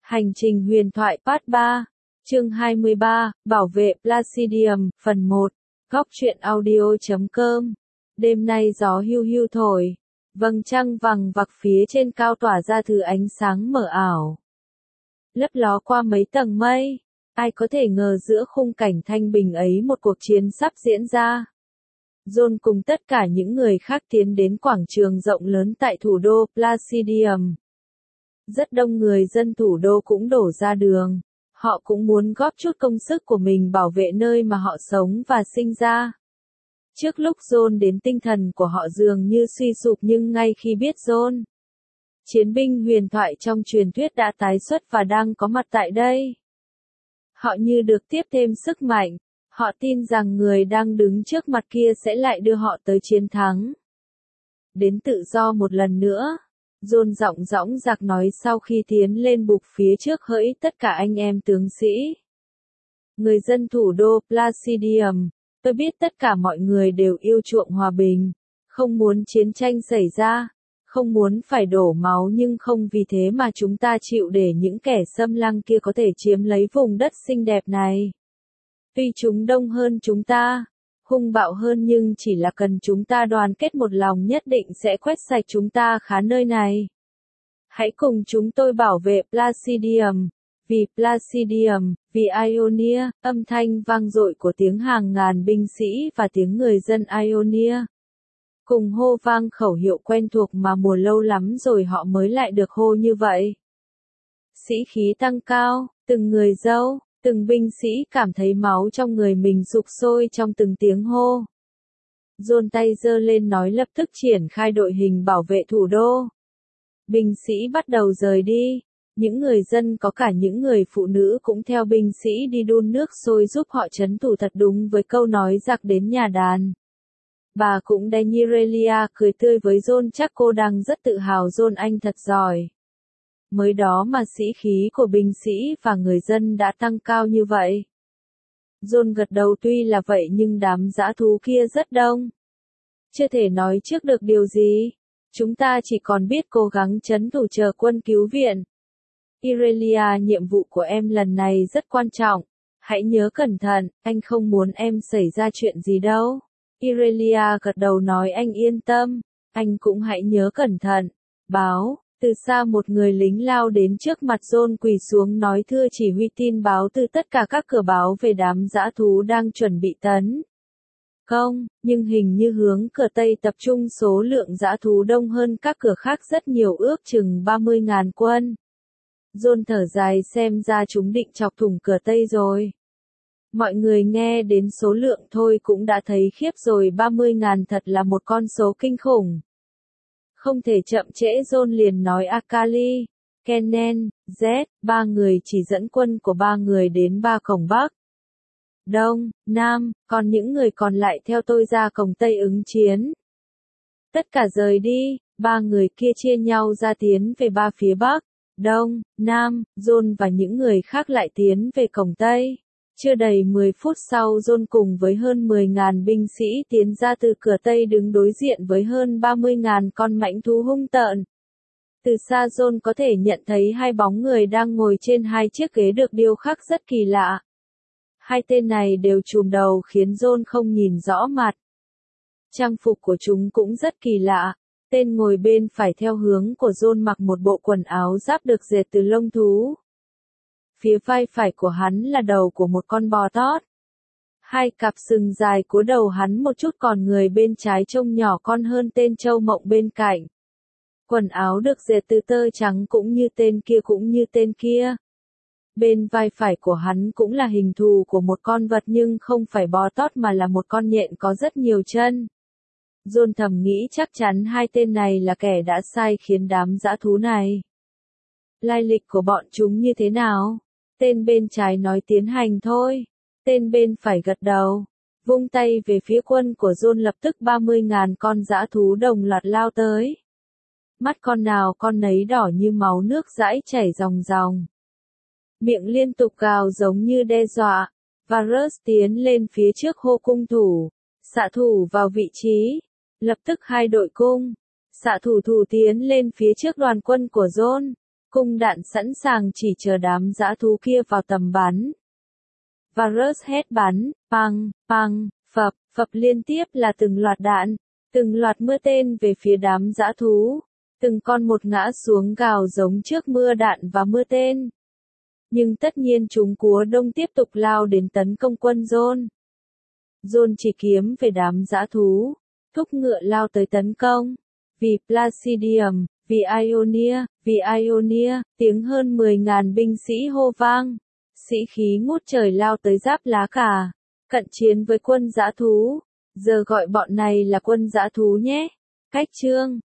Hành trình huyền thoại Part 3, chương 23, Bảo vệ Placidium, phần 1, góc truyện audio.com. Đêm nay gió hiu hiu thổi, vầng trăng vằng vặc phía trên cao tỏa ra thứ ánh sáng mờ ảo, lấp ló qua mấy tầng mây. Ai có thể ngờ giữa khung cảnh thanh bình ấy một cuộc chiến sắp diễn ra. John cùng tất cả những người khác tiến đến quảng trường rộng lớn tại thủ đô Placidium. Rất đông người dân thủ đô cũng đổ ra đường. Họ cũng muốn góp chút công sức của mình bảo vệ nơi mà họ sống và sinh ra. Trước lúc John đến, tinh thần của họ dường như suy sụp, nhưng ngay khi biết John, chiến binh huyền thoại trong truyền thuyết đã tái xuất và đang có mặt tại đây, họ như được tiếp thêm sức mạnh. Họ tin rằng người đang đứng trước mặt kia sẽ lại đưa họ tới chiến thắng, đến tự do một lần nữa. John giọng dõng dạc nói sau khi tiến lên bục phía trước: hỡi tất cả anh em tướng sĩ, người dân thủ đô Placidium, tôi biết tất cả mọi người đều yêu chuộng hòa bình, không muốn chiến tranh xảy ra, không muốn phải đổ máu, nhưng không vì thế mà chúng ta chịu để những kẻ xâm lăng kia có thể chiếm lấy vùng đất xinh đẹp này. Tuy chúng đông hơn chúng ta, hung bạo hơn, nhưng chỉ là cần chúng ta đoàn kết một lòng, nhất định sẽ quét sạch chúng ta khá nơi này. Hãy cùng chúng tôi bảo vệ Placidium, vì Placidium, vì Ionia. Âm thanh vang dội của tiếng hàng ngàn binh sĩ và tiếng người dân Ionia cùng hô vang khẩu hiệu quen thuộc mà mùa lâu lắm rồi họ mới lại được hô như vậy. Sĩ khí tăng cao, từng người dâu, từng binh sĩ cảm thấy máu trong người mình sục sôi trong từng tiếng hô. John tay giơ lên nói lập tức triển khai đội hình bảo vệ thủ đô. Binh sĩ bắt đầu rời đi. Những người dân, có cả những người phụ nữ, cũng theo binh sĩ đi đun nước sôi giúp họ trấn thủ, thật đúng với câu nói giặc đến nhà đàn. Bà cũng Danirelia cười tươi với John: chắc cô đang rất tự hào John, anh thật giỏi. Mới đó mà sĩ khí của binh sĩ và người dân đã tăng cao như vậy. John gật đầu: tuy là vậy nhưng đám dã thú kia rất đông. Chưa thể nói trước được điều gì. Chúng ta chỉ còn biết cố gắng trấn thủ chờ quân cứu viện. Irelia, nhiệm vụ của em lần này rất quan trọng. Hãy nhớ cẩn thận, anh không muốn em xảy ra chuyện gì đâu. Irelia gật đầu nói: anh yên tâm, anh cũng hãy nhớ cẩn thận. Báo. Từ xa một người lính lao đến trước mặt John, quỳ xuống nói: thưa chỉ huy, tin báo từ tất cả các cửa báo về đám dã thú đang chuẩn bị tấn công, nhưng hình như hướng cửa Tây tập trung số lượng dã thú đông hơn các cửa khác rất nhiều, ước chừng 30.000 quân. John thở dài: xem ra chúng định chọc thủng cửa Tây rồi. Mọi người nghe đến số lượng thôi cũng đã thấy khiếp rồi, 30.000 thật là một con số kinh khủng. Không thể chậm trễ, John liền nói: Akali, Kennen, Z, ba người chỉ dẫn quân của ba người đến ba cổng Bắc, Đông, Nam, còn những người còn lại theo tôi ra cổng Tây ứng chiến. Tất cả rời đi, ba người kia chia nhau ra tiến về ba phía Bắc, Đông, Nam. John và những người khác lại tiến về cổng Tây. Chưa đầy 10 phút sau, John cùng với hơn 10.000 binh sĩ tiến ra từ cửa Tây, đứng đối diện với hơn 30.000 con mãnh thú hung tợn. Từ xa John có thể nhận thấy hai bóng người đang ngồi trên hai chiếc ghế được điêu khắc rất kỳ lạ. Hai tên này đều trùm đầu khiến John không nhìn rõ mặt. Trang phục của chúng cũng rất kỳ lạ. Tên ngồi bên phải theo hướng của John mặc một bộ quần áo giáp được dệt từ lông thú. Phía vai phải của hắn là đầu của một con bò tót. Hai cặp sừng dài cúi đầu hắn một chút, còn người bên trái trông nhỏ con hơn tên trâu mộng bên cạnh. Quần áo được dệt từ tơ trắng cũng như tên kia cũng như tên kia. Bên vai phải của hắn cũng là hình thù của một con vật, nhưng không phải bò tót mà là một con nhện có rất nhiều chân. John thầm nghĩ chắc chắn hai tên này là kẻ đã sai khiến đám dã thú này. Lai lịch của bọn chúng như thế nào? Tên bên trái nói: tiến hành thôi. Tên bên phải gật đầu, vung tay về phía quân của John, lập tức 30.000 con dã thú đồng loạt lao tới. Mắt con nào con nấy đỏ như máu, nước dãi chảy ròng ròng. Miệng liên tục gào giống như đe dọa. Varus tiến lên phía trước hô: cung thủ, xạ thủ vào vị trí. Lập tức hai đội cung, xạ thủ tiến lên phía trước đoàn quân của John. Cung đạn sẵn sàng chỉ chờ đám dã thú kia vào tầm bắn. Varus hét bắn, păng, păng, phập, phập liên tiếp là từng loạt đạn, từng loạt mưa tên về phía đám dã thú. Từng con một ngã xuống gào giống trước mưa đạn và mưa tên. Nhưng tất nhiên chúng cúa đông tiếp tục lao đến tấn công quân John. John chỉ kiếm về đám dã thú, thúc ngựa lao tới tấn công. Vì Placidium, vì Ionia, tiếng hơn 10.000 binh sĩ hô vang. Sĩ khí ngút trời lao tới giáp lá cà, cận chiến với quân dã thú. Giờ gọi bọn này là quân dã thú nhé. Cách chương